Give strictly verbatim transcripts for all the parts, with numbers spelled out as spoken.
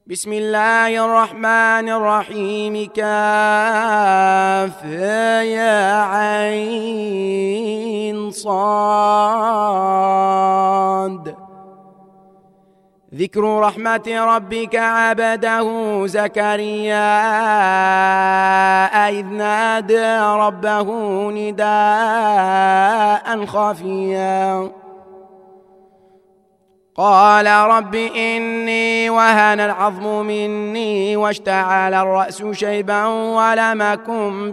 بسم الله الرحمن الرحيم. كاف يا عين صاد. ذكر رحمة ربك عبده زكريا إذ نادى ربه نداء خفيا قال رب إني وهن العظم مني واشتعل الرأس شيبا ولم أكن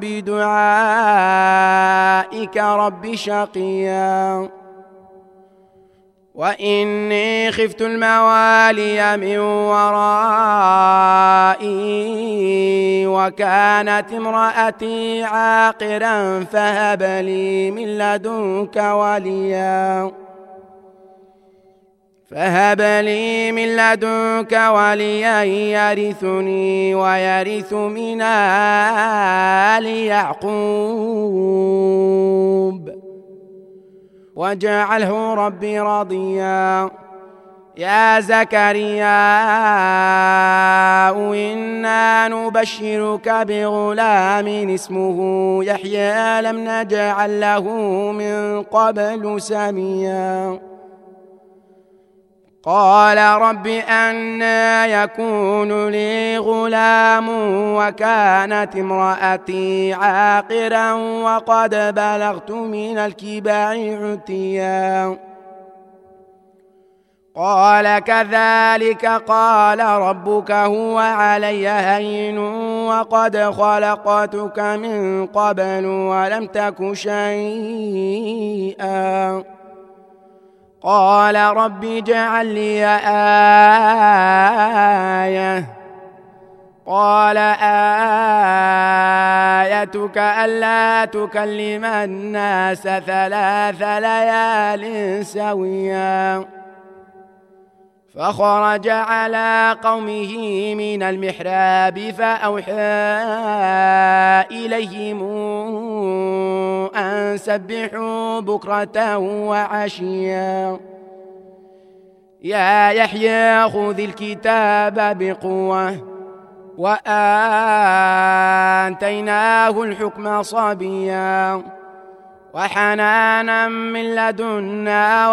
بدعائك رب شقيا وإني خفت الموالي من ورائي وكانت امرأتي عاقرا فهب لي من لدنك وليا فهب لي من لدنك وليا يرثني ويرث من آل يعقوب واجعله ربي رضيا. يا زكريا إنا نبشرك بغلام اسمه يحيى لم نجعل له من قبل سميا قال رب أنى يكون لي غلام وكانت امرأتي عاقرا وقد بلغت من الكبر عتيا قال كذلك قال ربك هو علي هين وقد خلقتك من قبل ولم تك شيئا قال رب اجعل لي آية قال آيتك ألا تكلم الناس ثلاث ليال سويا فخرج على قومه من المحراب فأوحى إليهم أن سبحوا بكرة وعشيا يا يحيى خذ الكتاب بقوة وآتيناه الحكم صبيا وحنانا من لدنا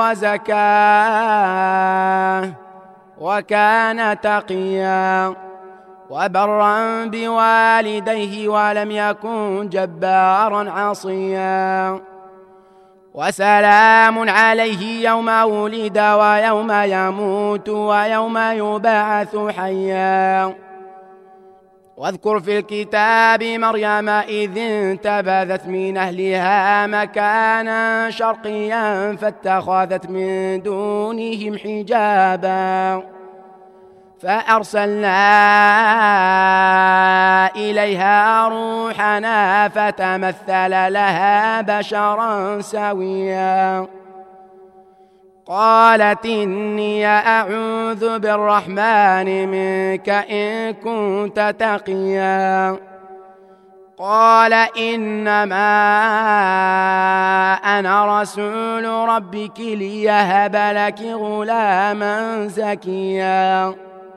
وزكاة وكان تقيا وبرا بوالديه ولم يكن جبارا عصيا وسلام عليه يوم ولد ويوم يموت ويوم يبعث حيا واذكر في الكتاب مريم إذ انتبذت من أهلها مكانا شرقيا فاتخذت من دونهم حجابا فأرسلنا إليها روحنا فتمثل لها بشرا سويا قالت إني أعوذ بالرحمن منك إن كنت تقيا قال إنما أنا رسول ربك ليهب لك غلاما زكيا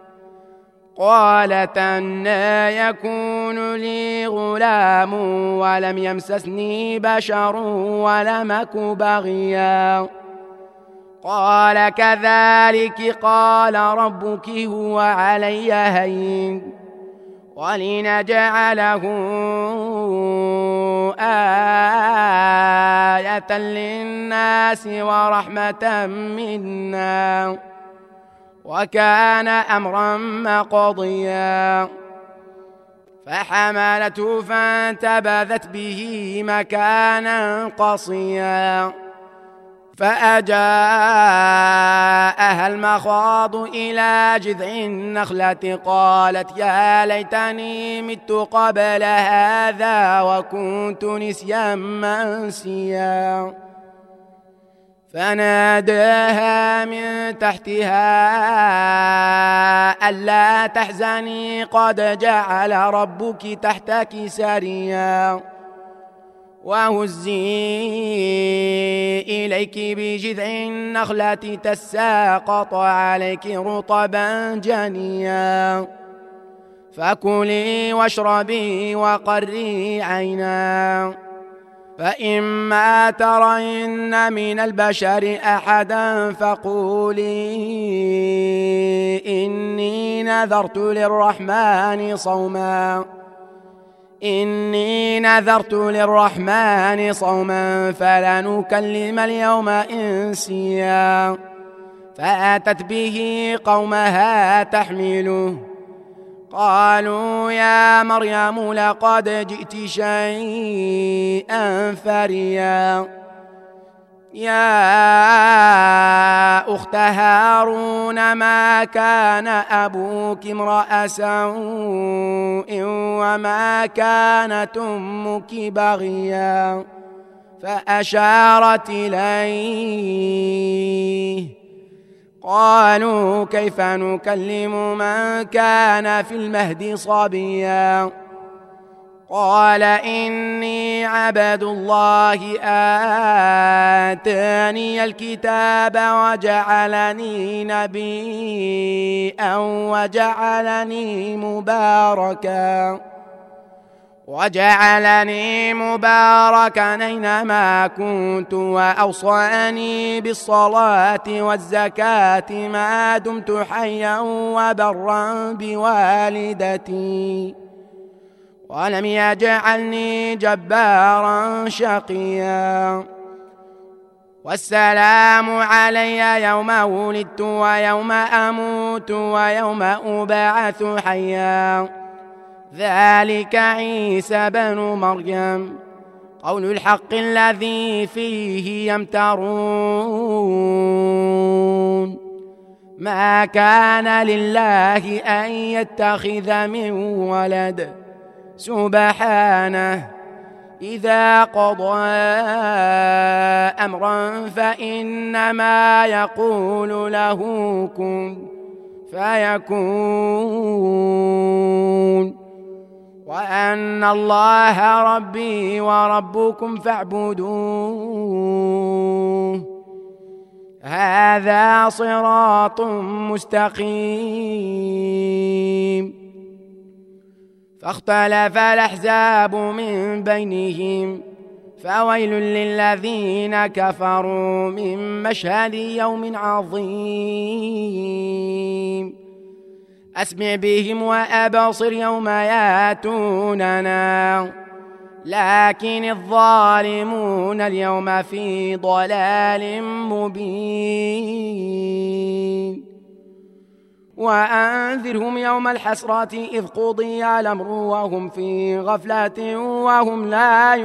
قالت أنى يكون لي غلام ولم يمسسني بشر ولم أك بغيا قال كذلك قال ربك هو علي هين ولنجعله آية للناس ورحمة منا وكان أمرا مقضيا فحملته فانتبذت به مكانا قصيا فأجاءها المخاض إلى جذع النخلة قالت يا ليتني مت قبل هذا وكنت نسيا منسيا فناداها من تحتها ألا تحزني قد جعل ربك تحتك سريا وهزي إليك بجذع النخلة تساقط عليك رطبا جنيا فكلي واشربي وقري عينا فإما ترين من البشر أحدا فقولي إني نذرت للرحمن صوما إني نذرت للرحمن صوما فلنكلم اليوم إنسيا فأتت به قومها تحمله قالوا يا مريم لقد جئت شيئا فريا يا أخت هارون ما كان أبوك امرأ سوء وما كانت أمك بغيا فأشارت إليه قالوا كيف نكلم من كان في المهد صبيا قال إني عبد الله آتاني الكتاب وجعلني نبيا وجعلني مباركا وجعلني مباركا أينما كنت وأوصاني بالصلاة والزكاة ما دمت حيا وبرا بوالدتي ولم يجعلني جبارا شقيا والسلام علي يوم ولدت ويوم أموت ويوم أبعث حيا ذلك عيسى بن مريم قول الحق الذي فيه يمترون ما كان لله أن يتخذ من ولد سبحانه إذا قضى أمرا فإنما يقول له كن فيكون وأن الله ربي وربكم فاعبدوه هذا صراط مستقيم فاختلف الأحزاب من بينهم فويل للذين كفروا من مشهد يوم عظيم أسمع بهم وأبصر يوم ياتوننا لكن الظالمون اليوم في ضلال مبين وأنذرهم يوم الحسرة إذ قضي الأمر وهم في غفلة وهم لا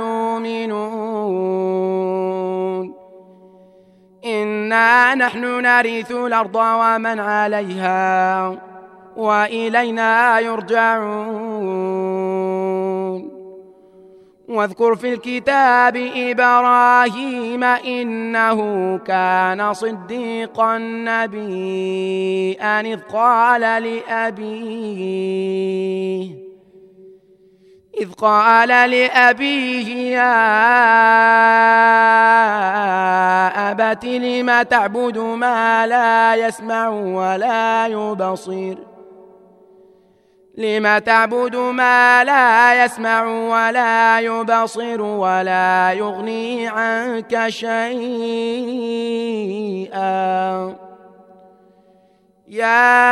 يؤمنون إنا نحن نرث الأرض ومن عليها وإلينا يرجعون واذكر في الكتاب إبراهيم إنه كان صديقا نبيا إذ قال لأبيه إذ قال لأبيه يا أبت لم تعبد ما لا يسمع ولا يبصر لم تعبد ما لا يسمع ولا يبصر ولا يغني عنك شيئا يا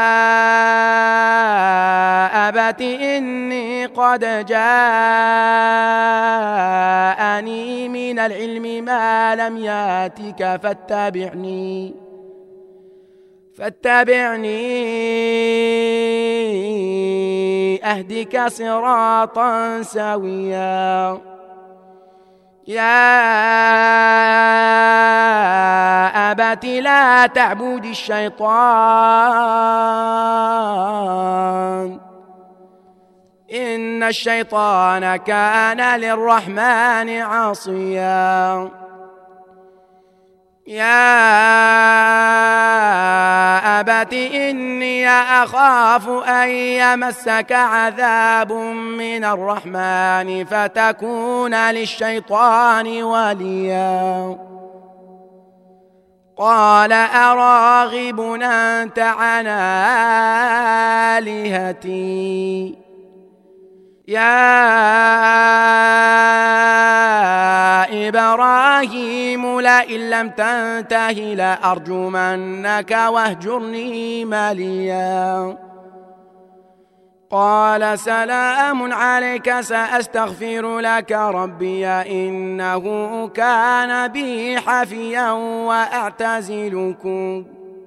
أبت إني قد جاءني من العلم ما لم ياتك فاتبعني فاتبعني أهدك صراطا سويا يا أبت لا تعبد الشيطان إن الشيطان كان للرحمن عصيا يا أبت إني أخاف أن يمسك عذاب من الرحمن فتكون للشيطان وليا قال أراغب أنت عن آلهتي يا إبراهيم لئن لم تنته لأرجمنك واهجرني مليا قال سلام عليك سأستغفر لك ربي إنه كان بي حفيا وأعتزلكم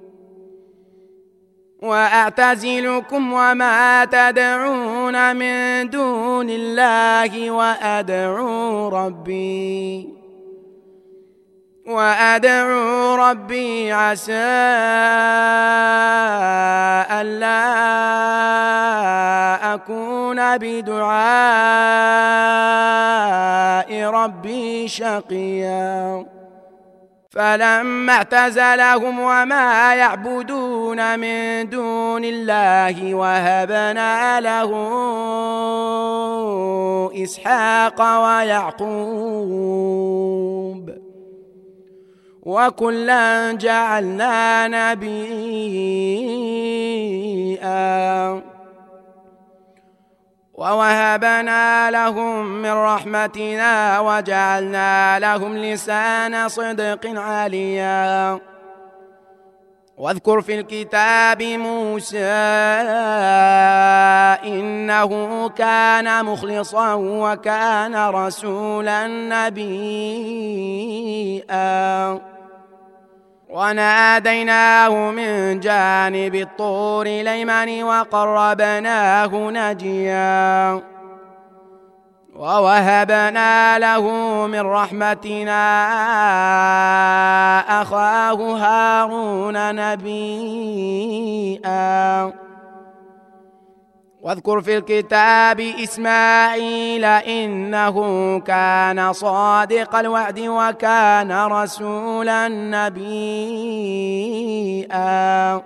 وأعتزلكم وما تدعون من دون الله وأدعو ربي وأدعو ربي عسى ألا أكون بدعاء ربي شقيا فلما اعتزلهم وما يعبدون من دون الله وهبنا له إسحاق ويعقوب وكلا جعلنا نبيا ووهبنا لهم من رحمتنا وجعلنا لهم لسان صدق عليا واذكر في الكتاب موسى إنه كان مخلصا وكان رسولا نبيا وناديناه من جانب الطور الأيمن وقربناه نجيا ووهبنا له من رحمتنا أخاه هارون نبيا واذكر في الكتاب إسماعيل إنه كان صادق الوعد وكان رسولا نبيا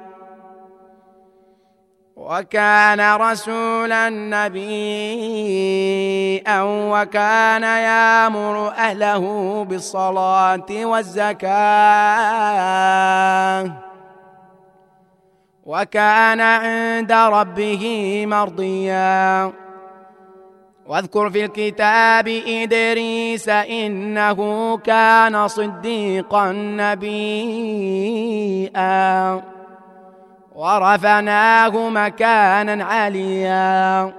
وكان رسولا نبيا وكان يأمر أهله بالصلاة والزكاة وكان عند ربه مرضيا واذكر في الكتاب إدريس إنه كان صديقا نبيا ورفعناه مكانا عليا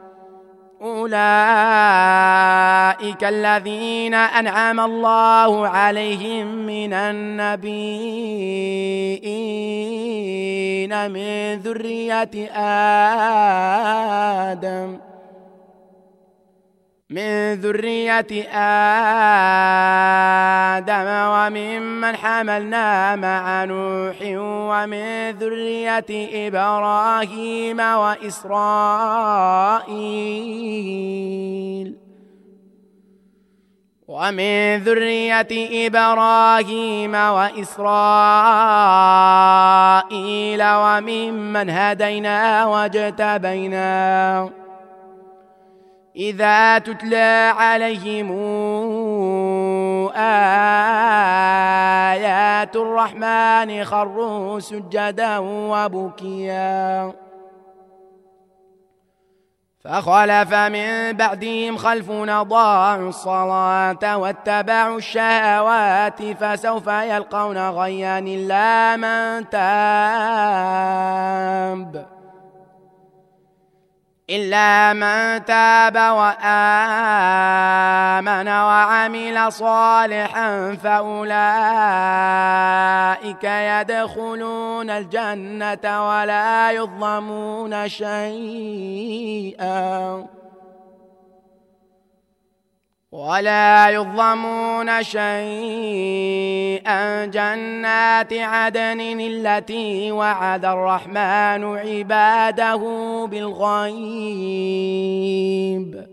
أولئك الذين أنعم الله عليهم من النبيين من ذرية آدم من ذرية آدم وممن حملنا مع نوح ومن ذرية إبراهيم وإسرائيل ومن ذرية إبراهيم وإسرائيل وممن هدينا واجتبينا إذا تتلى عليهم آيات الرحمن خروا سجدا وبكيا فخلف من بعدهم خلف أضاعوا الصلاة واتبعوا الشهوات فسوف يلقون غيا إلا من تاب إلا من تاب وآمن وعمل صالحا فأولئك يدخلون الجنة ولا يظلمون شيئا ولا يظلمون شيئا جنات عدن التي وعد الرحمن عباده بالغيب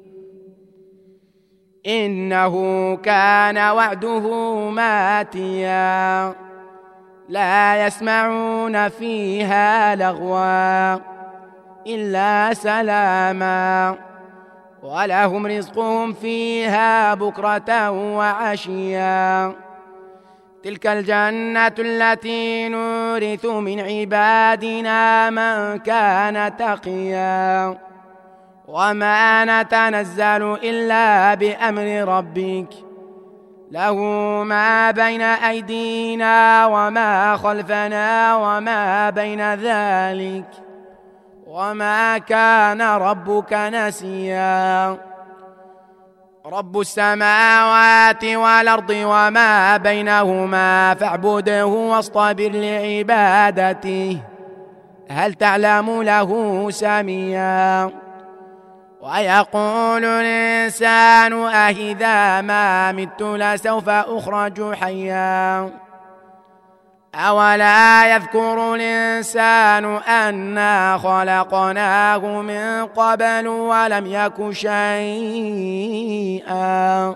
إنه كان وعده ماتيا لا يسمعون فيها لغوا إلا سلاما ولهم رزقهم فيها بكرة وعشيا تلك الجنة التي نورث من عبادنا من كان تقيا وما نتنزل إلا بأمر ربك له ما بين أيدينا وما خلفنا وما بين ذلك وما كان ربك نسيا رب السماوات والأرض وما بينهما فاعبده واصطبر لعبادته هل تعلم له سميا ويقول الإنسان أإذا ما مت لسوف أخرج حيا أولا يذكر الإنسان أنا خلقناه من قبل ولم يك شيئا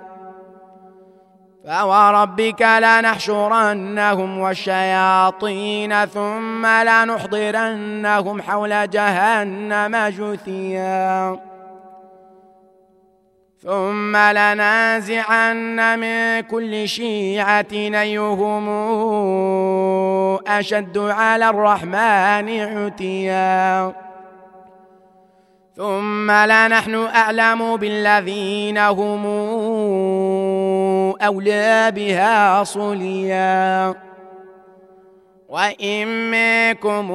فوربك لنحشرنهم والشياطين ثم لنحضرنهم حول جهنم جثيا ثم لننزعن من كل شيعة أيهم أشد على الرحمن عتيا ثم لنحن أعلم بالذين هم أولى بها صليا وإن منكم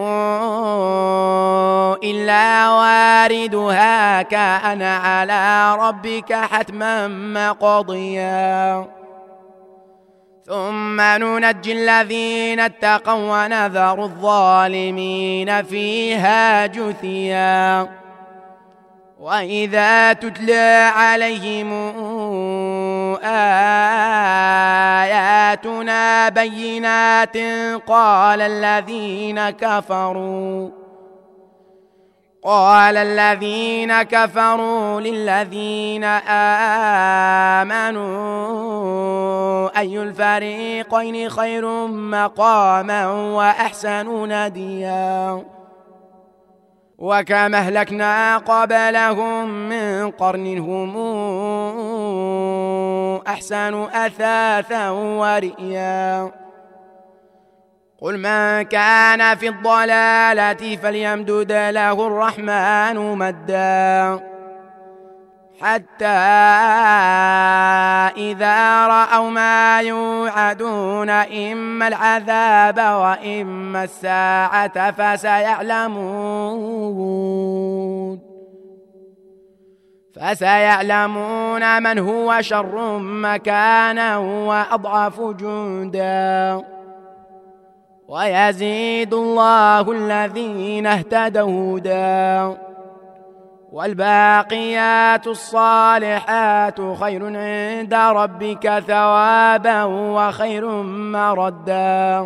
إلا واردها كان على ربك حتما مقضيا ثم ننجي الذين اتقوا ونذر الظالمين فيها جثيا وإذا تتلى عليهم آياتنا بينات قال الذين كفروا قال الذين كفروا للذين آمنوا أي الفريقين خير مقاما وأحسن نديا وكم أهلكنا قبلهم من قرن هم أحسن أثاثا ورئيا قل من كان في الضلالة فليمدد له الرحمن مدا حتى إذا رأوا ما يوعدون إما العذاب وإما الساعة فسيعلمون فسيعلمون من هو شر مكانا وأضعف جندا ويزيد الله الذين اهتدوا هدى والباقيات الصالحات خير عند ربك ثوابا وخير مردا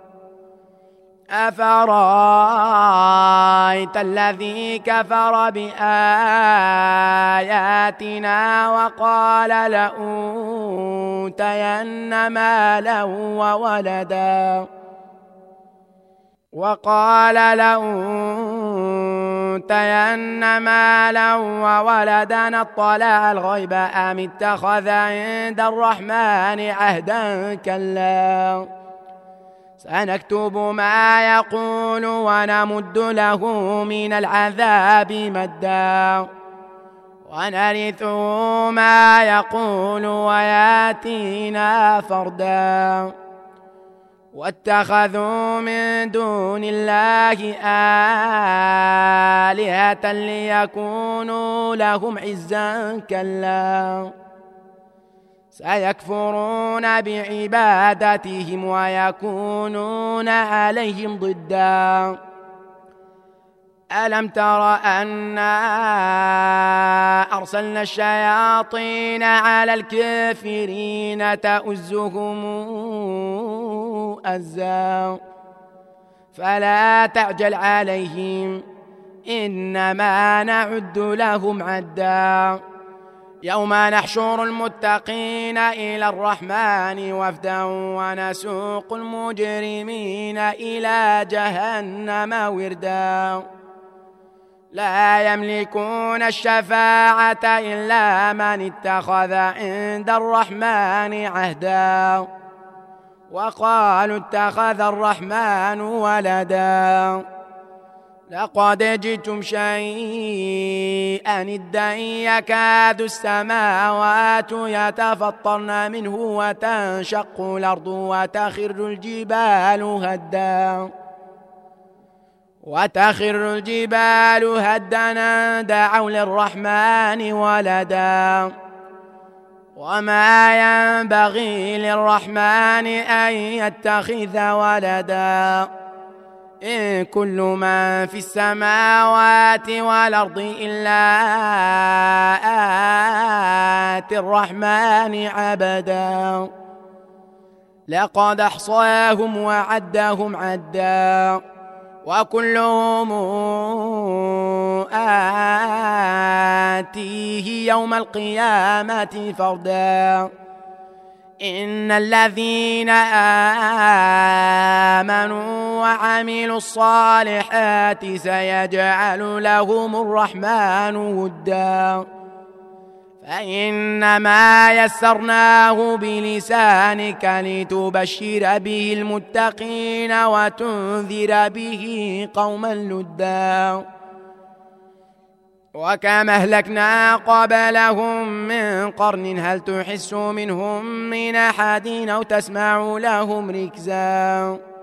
أفرأيت الذي كفر بآياتنا وقال لأوتين مالا وولدا وقال لأوتين مالا وولدا اطلع الغيب أم اتخذ عند الرحمن عهدا كلا سنكتب ما يقول ونمد له من العذاب مدا ونرثه ما يقول وياتينا فردا واتخذوا من دون الله آلهة ليكونوا لهم عزا كلا سيكفرون بعبادتهم ويكونون عليهم ضدا ألم تر أنا أرسلنا الشياطين على الكافرين تؤزهم أزا فلا تعجل عليهم إنما نعد لهم عدا يوم نحشر المتقين إلى الرحمن وفدا ونسوق المجرمين إلى جهنم وردا لا يملكون الشفاعة إلا من اتخذ عند الرحمن عهدا وقالوا اتخذ الرحمن ولدا لقد جئتم شيئا إدا يكاد السماوات يتفطرن منه وتنشق الأرض وتخر الجبال هدا وتخر الجبال هدا دعوا للرحمن ولدا وما ينبغي للرحمن أن يتخذ ولدا إن كل من في السماوات والأرض إلا آتي الرحمن عبدا لقد أحصاهم وعدهم عدا وكلهم آتيه يوم القيامة فردا إن الذين آمنوا وعملوا الصالحات سيجعل لهم الرحمن ودا فإنما يسرناه بلسانك لتبشر به المتقين وتنذر به قوما لدا وكم أهلكنا قبلهم من قرن هل تحس منهم من أحد أو تسمع لهم ركزا